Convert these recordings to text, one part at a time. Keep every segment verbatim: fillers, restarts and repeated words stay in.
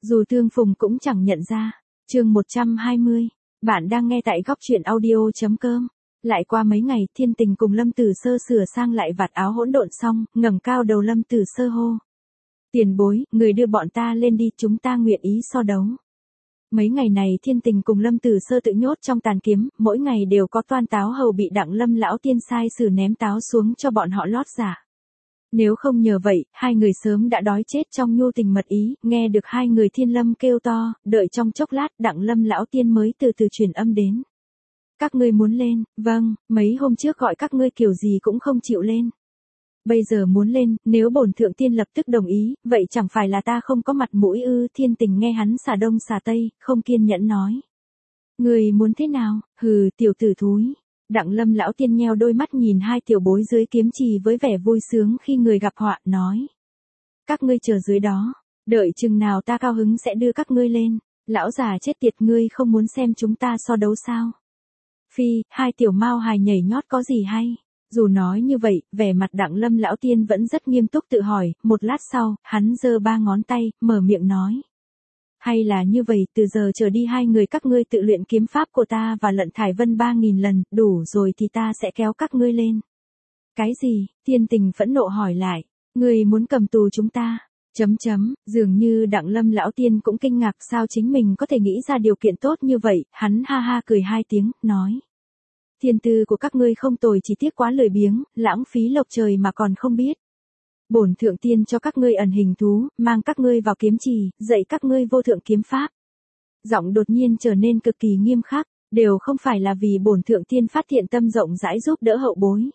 Dù tương phùng cũng chẳng nhận ra. Chương một trăm hai mươi. Bạn đang nghe tại góc truyện audio chấm com. Lại qua mấy ngày, Thiên Tình cùng Lâm Tử Sơ sửa sang lại vạt áo hỗn độn xong, ngẩng cao đầu Lâm Tử Sơ hô: "Tiền bối, người đưa bọn ta lên đi, chúng ta nguyện ý so đấu." Mấy ngày này Thiên Tình cùng Lâm Tử Sơ tự nhốt trong tàn kiếm, mỗi ngày đều có toan táo hầu bị Đặng Lâm lão tiên sai sử ném táo xuống cho bọn họ lót giả. Nếu không nhờ vậy, hai người sớm đã đói chết trong nhu tình mật ý. Nghe được hai người Thiên Lâm kêu to, đợi trong chốc lát Đặng Lâm lão tiên mới từ từ truyền âm đến: "Các ngươi muốn lên?" "Vâng, mấy hôm trước gọi các ngươi kiểu gì cũng không chịu lên. Bây giờ muốn lên, nếu bổn thượng tiên lập tức đồng ý, vậy chẳng phải là ta không có mặt mũi ư?" Thiên Tình nghe hắn xả đông xả tây, không kiên nhẫn nói: "Người muốn thế nào?" "Hừ, tiểu tử thúi." Đặng Lâm lão tiên nheo đôi mắt nhìn hai tiểu bối dưới kiếm trì với vẻ vui sướng khi người gặp họa, nói: "Các ngươi chờ dưới đó, đợi chừng nào ta cao hứng sẽ đưa các ngươi lên." "Lão già chết tiệt, ngươi không muốn xem chúng ta so đấu sao?" "Phi, hai tiểu mao hài nhảy nhót có gì hay?" Dù nói như vậy, vẻ mặt Đặng Lâm lão tiên vẫn rất nghiêm túc tự hỏi. Một lát sau, hắn giơ ba ngón tay, mở miệng nói: "Hay là như vậy, từ giờ trở đi hai người các ngươi tự luyện kiếm pháp của ta và Lận Thải Vân ba nghìn lần, đủ rồi thì ta sẽ kéo các ngươi lên." "Cái gì?" Thiên Tình phẫn nộ hỏi lại. "Ngươi muốn cầm tù chúng ta?" Chấm chấm, dường như Đặng Lâm lão tiên cũng kinh ngạc sao chính mình có thể nghĩ ra điều kiện tốt như vậy. Hắn ha ha cười hai tiếng, nói: "Thiên tư của các ngươi không tồi, chỉ tiếc quá lười biếng, lãng phí lộc trời mà còn không biết. Bổn thượng tiên cho các ngươi ẩn hình thú, mang các ngươi vào kiếm trì, dạy các ngươi vô thượng kiếm pháp." Giọng đột nhiên trở nên cực kỳ nghiêm khắc, "Đều không phải là vì bổn thượng tiên phát thiện tâm rộng rãi giúp đỡ hậu bối.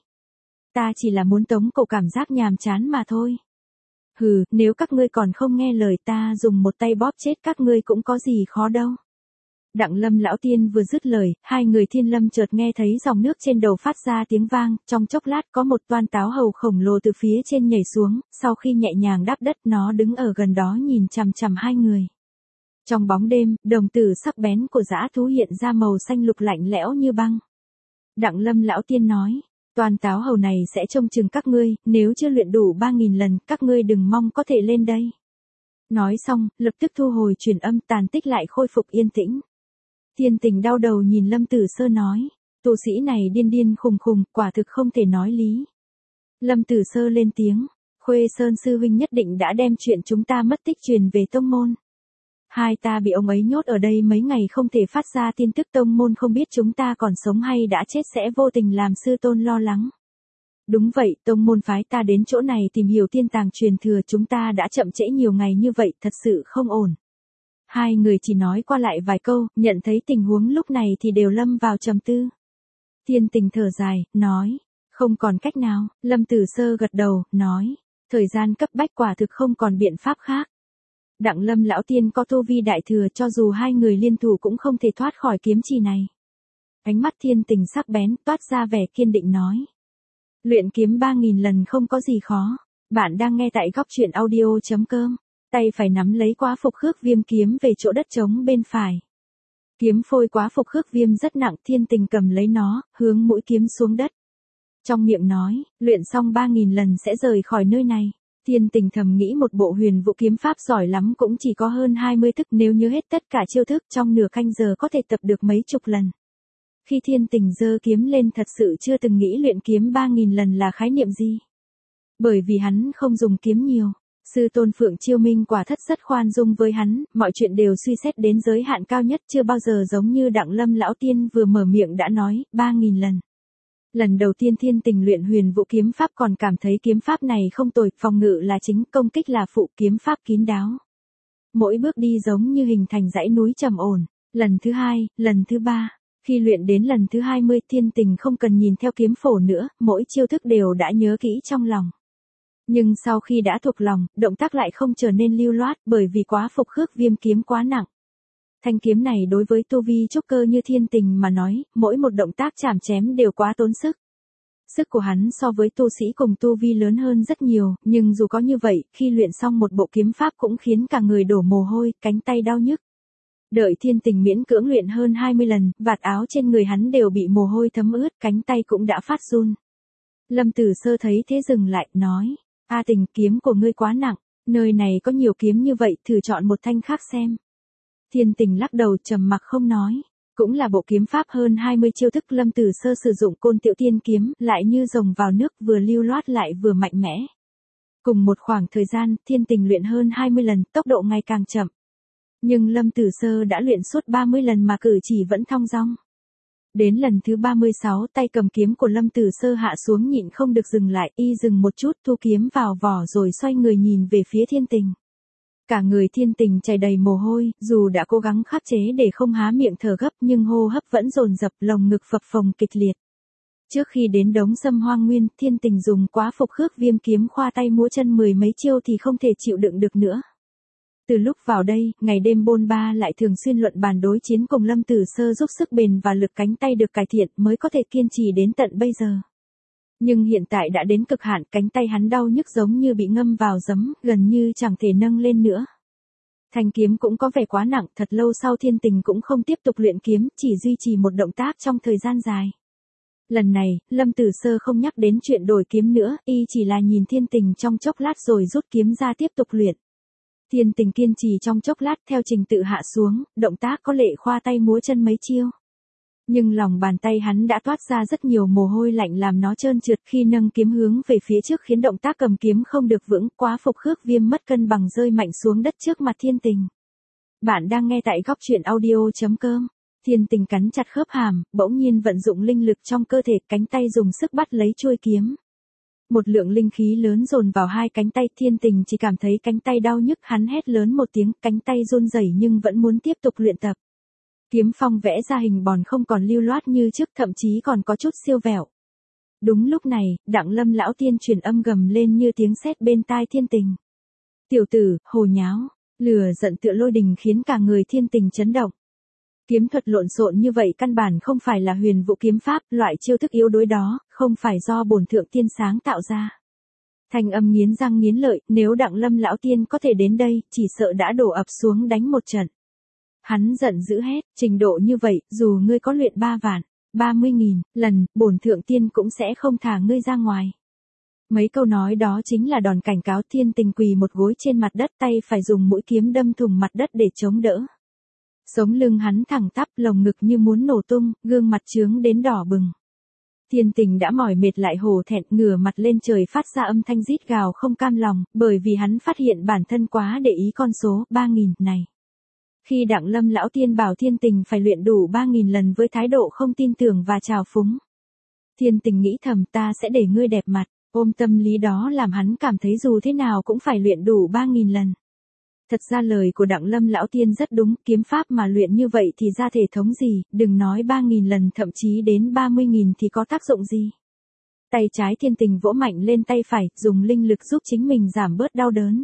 Ta chỉ là muốn tống cổ cảm giác nhàm chán mà thôi. Hừ, nếu các ngươi còn không nghe lời ta dùng một tay bóp chết các ngươi cũng có gì khó đâu." Đặng Lâm lão tiên vừa dứt lời, hai người Thiên Lâm chợt nghe thấy dòng nước trên đầu phát ra tiếng vang, trong chốc lát có một toan táo hầu khổng lồ từ phía trên nhảy xuống, sau khi nhẹ nhàng đáp đất nó đứng ở gần đó nhìn chằm chằm hai người. Trong bóng đêm, đồng tử sắc bén của dã thú hiện ra màu xanh lục lạnh lẽo như băng. Đặng Lâm lão tiên nói: "Toan táo hầu này sẽ trông chừng các ngươi, nếu chưa luyện đủ ba nghìn lần, các ngươi đừng mong có thể lên đây." Nói xong, lập tức thu hồi truyền âm, tàn tích lại khôi phục yên tĩnh. Thiên Tình đau đầu nhìn Lâm Tử Sơ nói: "Tu sĩ này điên điên khùng khùng, quả thực không thể nói lý." Lâm Tử Sơ lên tiếng: "Khuê Sơn sư huynh nhất định đã đem chuyện chúng ta mất tích truyền về tông môn. Hai ta bị ông ấy nhốt ở đây mấy ngày không thể phát ra tin tức, tông môn không biết chúng ta còn sống hay đã chết sẽ vô tình làm sư tôn lo lắng. Đúng vậy, tông môn phái ta đến chỗ này tìm hiểu tiên tàng truyền thừa, chúng ta đã chậm trễ nhiều ngày như vậy, thật sự không ổn." Hai người chỉ nói qua lại vài câu, nhận thấy tình huống lúc này thì đều lâm vào trầm tư. Thiên Tình thở dài, nói: "Không còn cách nào." Lâm Tử Sơ gật đầu, nói: "Thời gian cấp bách, quả thực không còn biện pháp khác." Đặng Lâm lão tiên có tu vi đại thừa, cho dù hai người liên thủ cũng không thể thoát khỏi kiếm trì này. Ánh mắt Thiên Tình sắc bén, toát ra vẻ kiên định nói: "Luyện kiếm ba nghìn lần không có gì khó." Bạn đang nghe tại góc truyện audio chấm com. Tay phải nắm lấy quá phục khước viêm kiếm về chỗ đất trống bên phải. Kiếm phôi quá phục khước viêm rất nặng, Thiên Tình cầm lấy nó, hướng mũi kiếm xuống đất. Trong miệng nói: "Luyện xong ba nghìn lần sẽ rời khỏi nơi này." Thiên Tình thầm nghĩ một bộ huyền vũ kiếm pháp giỏi lắm cũng chỉ có hơn hai mươi thức, nếu nhớ hết tất cả chiêu thức trong nửa canh giờ có thể tập được mấy chục lần. Khi Thiên Tình giơ kiếm lên thật sự chưa từng nghĩ luyện kiếm ba nghìn lần là khái niệm gì. Bởi vì hắn không dùng kiếm nhiều. Sư tôn Phượng Chiêu Minh quả thất rất khoan dung với hắn, mọi chuyện đều suy xét đến giới hạn cao nhất, chưa bao giờ giống như Đặng Lâm lão tiên vừa mở miệng đã nói ba nghìn lần. Lần đầu tiên Thiên Tình luyện huyền vũ kiếm pháp còn cảm thấy kiếm pháp này không tồi, phòng ngự là chính, công kích là phụ, kiếm pháp kín đáo. Mỗi bước đi giống như hình thành dãy núi trầm ổn. Lần thứ hai, lần thứ ba, khi luyện đến lần thứ hai mươi, Thiên Tình không cần nhìn theo kiếm phổ nữa, mỗi chiêu thức đều đã nhớ kỹ trong lòng. Nhưng sau khi đã thuộc lòng, động tác lại không trở nên lưu loát, bởi vì quá phục khước viêm kiếm quá nặng. Thanh kiếm này đối với tu vi trúc cơ như Thiên Tình mà nói, mỗi một động tác chảm chém đều quá tốn sức. Sức của hắn so với tu sĩ cùng tu vi lớn hơn rất nhiều, nhưng dù có như vậy, khi luyện xong một bộ kiếm pháp cũng khiến cả người đổ mồ hôi, cánh tay đau nhức. Đợi Thiên Tình miễn cưỡng luyện hơn hai mươi lần, vạt áo trên người hắn đều bị mồ hôi thấm ướt, cánh tay cũng đã phát run. Lâm Tử Sơ thấy thế dừng lại, nói: "A Tình, kiếm của ngươi quá nặng." Nơi này có nhiều kiếm như vậy, thử chọn một thanh khác xem. Thiên Tình lắc đầu trầm mặc không nói. Cũng là bộ kiếm pháp hơn hai mươi chiêu thức Lâm Tử Sơ sử dụng Côn Tiểu Tiên kiếm, lại như rồng vào nước, vừa lưu loát lại vừa mạnh mẽ. Cùng một khoảng thời gian, Thiên Tình luyện hơn hai mươi lần, tốc độ ngày càng chậm. Nhưng Lâm Tử Sơ đã luyện suốt ba mươi lần mà cử chỉ vẫn thong dong. Đến lần thứ ba mươi sáu, tay cầm kiếm của Lâm Tử Sơ hạ xuống nhịn không được dừng lại, y dừng một chút, thu kiếm vào vỏ rồi xoay người nhìn về phía Thiên Tình. Cả người Thiên Tình chảy đầy mồ hôi, dù đã cố gắng khắc chế để không há miệng thở gấp nhưng hô hấp vẫn dồn dập, lồng ngực phập phồng kịch liệt. Trước khi đến đống sâm hoang nguyên, Thiên Tình dùng quá phục khước viêm kiếm khoa tay múa chân mười mấy chiêu thì không thể chịu đựng được nữa. Từ lúc vào đây, ngày đêm bôn ba lại thường xuyên luận bàn đối chiến cùng Lâm Tử Sơ giúp sức bền và lực cánh tay được cải thiện mới có thể kiên trì đến tận bây giờ. Nhưng hiện tại đã đến cực hạn, cánh tay hắn đau nhức giống như bị ngâm vào giấm, gần như chẳng thể nâng lên nữa. Thanh kiếm cũng có vẻ quá nặng, thật lâu sau Thiên Tình cũng không tiếp tục luyện kiếm, chỉ duy trì một động tác trong thời gian dài. Lần này, Lâm Tử Sơ không nhắc đến chuyện đổi kiếm nữa, y chỉ là nhìn Thiên Tình trong chốc lát rồi rút kiếm ra tiếp tục luyện. Thiên Tình kiên trì trong chốc lát theo trình tự hạ xuống, động tác có lệ khoa tay múa chân mấy chiêu. Nhưng lòng bàn tay hắn đã toát ra rất nhiều mồ hôi lạnh làm nó trơn trượt, khi nâng kiếm hướng về phía trước khiến động tác cầm kiếm không được vững, quá phục khước viêm mất cân bằng rơi mạnh xuống đất trước mặt Thiên Tình. Bạn đang nghe tại góc truyện audio chấm com. Thiên Tình cắn chặt khớp hàm, bỗng nhiên vận dụng linh lực trong cơ thể, cánh tay dùng sức bắt lấy chuôi kiếm. Một lượng linh khí lớn dồn vào hai cánh tay, Thiên Tình chỉ cảm thấy cánh tay đau nhức, hắn hét lớn một tiếng, cánh tay run rẩy nhưng vẫn muốn tiếp tục luyện tập. Kiếm phong vẽ ra hình bòn không còn lưu loát như trước, thậm chí còn có chút siêu vẹo. Đúng lúc này, Đặng Lâm lão tiên truyền âm gầm lên như tiếng sét bên tai Thiên Tình. Tiểu tử, hồ nháo, lửa giận tựa lôi đình khiến cả người Thiên Tình chấn động. Kiếm thuật lộn xộn như vậy căn bản không phải là huyền vũ kiếm pháp, loại chiêu thức yếu đuối đó, không phải do bổn thượng tiên sáng tạo ra. Thanh âm nghiến răng nghiến lợi, nếu Đặng Lâm lão tiên có thể đến đây, chỉ sợ đã đổ ập xuống đánh một trận. Hắn giận dữ hét, trình độ như vậy, dù ngươi có luyện ba vạn, ba mươi nghìn lần, bổn thượng tiên cũng sẽ không thả ngươi ra ngoài. Mấy câu nói đó chính là đòn cảnh cáo. Thiên Tình quỳ một gối trên mặt đất, tay phải dùng mũi kiếm đâm thủng mặt đất để chống đỡ. Sống lưng hắn thẳng tắp, lồng ngực như muốn nổ tung, gương mặt trướng đến đỏ bừng. Thiên Tình đã mỏi mệt lại hổ thẹn, ngửa mặt lên trời phát ra âm thanh rít gào không cam lòng, bởi vì hắn phát hiện bản thân quá để ý con số ba nghìn này. Khi Đặng Lâm lão tiên bảo Thiên Tình phải luyện đủ ba nghìn lần với thái độ không tin tưởng và trào phúng. Thiên Tình nghĩ thầm, ta sẽ để ngươi đẹp mặt, ôm tâm lý đó làm hắn cảm thấy dù thế nào cũng phải luyện đủ ba nghìn lần. Thật ra lời của Đặng Lâm lão tiên rất đúng, kiếm pháp mà luyện như vậy thì ra thể thống gì, đừng nói ba nghìn lần, thậm chí đến ba mươi nghìn thì có tác dụng gì. Tay trái Thiên Tình vỗ mạnh lên tay phải, dùng linh lực giúp chính mình giảm bớt đau đớn.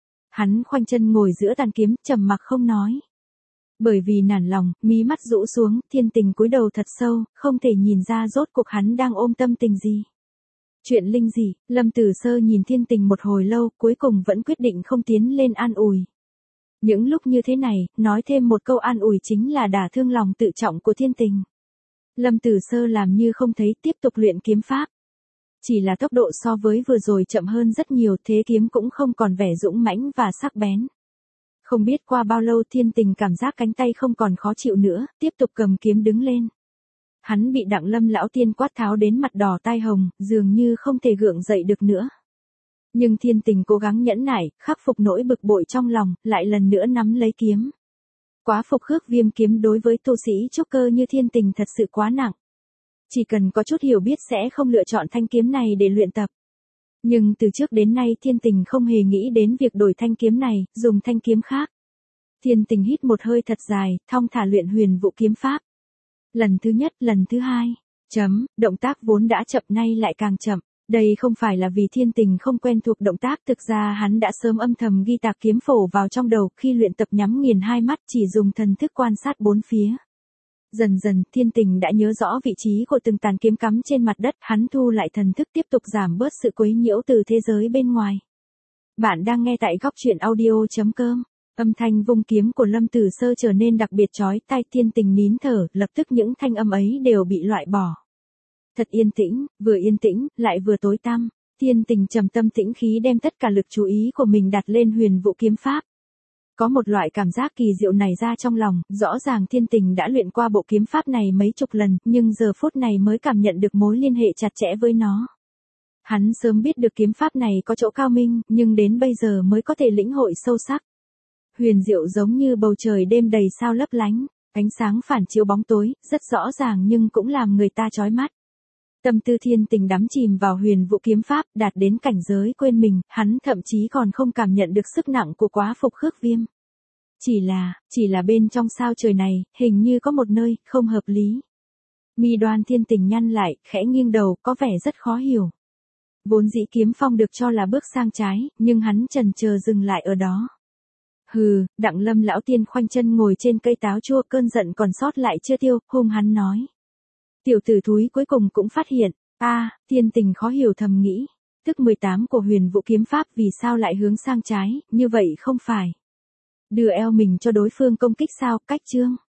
Hắn khoanh chân ngồi giữa tàn kiếm, trầm mặc không nói. Bởi vì nản lòng, mí mắt rũ xuống, Thiên Tình cúi đầu thật sâu, không thể nhìn ra rốt cuộc hắn đang ôm tâm tình gì. Chuyện linh gì, Lâm Tử Sơ nhìn Thiên Tình một hồi lâu, cuối cùng vẫn quyết định không tiến lên an ủi. Những lúc như thế này, nói thêm một câu an ủi chính là đả thương lòng tự trọng của Thiên Tình. Lâm Tử Sơ làm như không thấy, tiếp tục luyện kiếm pháp. Chỉ là tốc độ so với vừa rồi chậm hơn rất nhiều, thế kiếm cũng không còn vẻ dũng mãnh và sắc bén. Không biết qua bao lâu Thiên Tình cảm giác cánh tay không còn khó chịu nữa, tiếp tục cầm kiếm đứng lên. Hắn bị Đặng Lâm lão tiên quát tháo đến mặt đỏ tai hồng, dường như không thể gượng dậy được nữa. Nhưng Thiên Tình cố gắng nhẫn nại, khắc phục nỗi bực bội trong lòng, lại lần nữa nắm lấy kiếm. Quá phục khước viêm kiếm đối với tu sĩ trúc cơ như Thiên Tình thật sự quá nặng. Chỉ cần có chút hiểu biết sẽ không lựa chọn thanh kiếm này để luyện tập. Nhưng từ trước đến nay Thiên Tình không hề nghĩ đến việc đổi thanh kiếm này, dùng thanh kiếm khác. Thiên Tình hít một hơi thật dài, thong thả luyện huyền vũ kiếm pháp. Lần thứ nhất, lần thứ hai, chấm, động tác vốn đã chậm nay lại càng chậm. Đây không phải là vì Thiên Tình không quen thuộc động tác, thực ra hắn đã sớm âm thầm ghi tạc kiếm phổ vào trong đầu, khi luyện tập nhắm nghiền hai mắt chỉ dùng thần thức quan sát bốn phía. Dần dần, Thiên Tình đã nhớ rõ vị trí của từng tàn kiếm cắm trên mặt đất, hắn thu lại thần thức tiếp tục giảm bớt sự quấy nhiễu từ thế giới bên ngoài. Bạn đang nghe tại góc truyện audio chấm com. Âm thanh vung kiếm của Lâm Tử Sơ trở nên đặc biệt chói tai, Thiên Tình nín thở, lập tức những thanh âm ấy đều bị loại bỏ. Thật yên tĩnh, vừa yên tĩnh, lại vừa tối tăm. Thiên Tình trầm tâm tĩnh khí đem tất cả lực chú ý của mình đặt lên huyền vũ kiếm pháp. Có một loại cảm giác kỳ diệu này ra trong lòng, rõ ràng Thiên Tình đã luyện qua bộ kiếm pháp này mấy chục lần, nhưng giờ phút này mới cảm nhận được mối liên hệ chặt chẽ với nó. Hắn sớm biết được kiếm pháp này có chỗ cao minh, nhưng đến bây giờ mới có thể lĩnh hội sâu sắc. Huyền diệu giống như bầu trời đêm đầy sao lấp lánh, ánh sáng phản chiếu bóng tối, rất rõ ràng nhưng cũng làm người ta chói mắt. Tâm tư Thiên Tình đắm chìm vào huyền vũ kiếm pháp, đạt đến cảnh giới quên mình, hắn thậm chí còn không cảm nhận được sức nặng của quá phục khước viêm. Chỉ là, chỉ là bên trong sao trời này, hình như có một nơi, không hợp lý. Mi đoan Thiên Tình nhăn lại, khẽ nghiêng đầu, có vẻ rất khó hiểu. Vốn dĩ kiếm phong được cho là bước sang trái, nhưng hắn chần chờ dừng lại ở đó. Hừ, Đặng Lâm lão tiên khoanh chân ngồi trên cây táo chua, cơn giận còn sót lại chưa tiêu, hung hắn nói. Tiểu tử thúi cuối cùng cũng phát hiện, a, à, Thiên Tình khó hiểu thầm nghĩ, tức mười tám của huyền vũ kiếm pháp vì sao lại hướng sang trái, như vậy không phải đưa eo mình cho đối phương công kích sao, cách chương.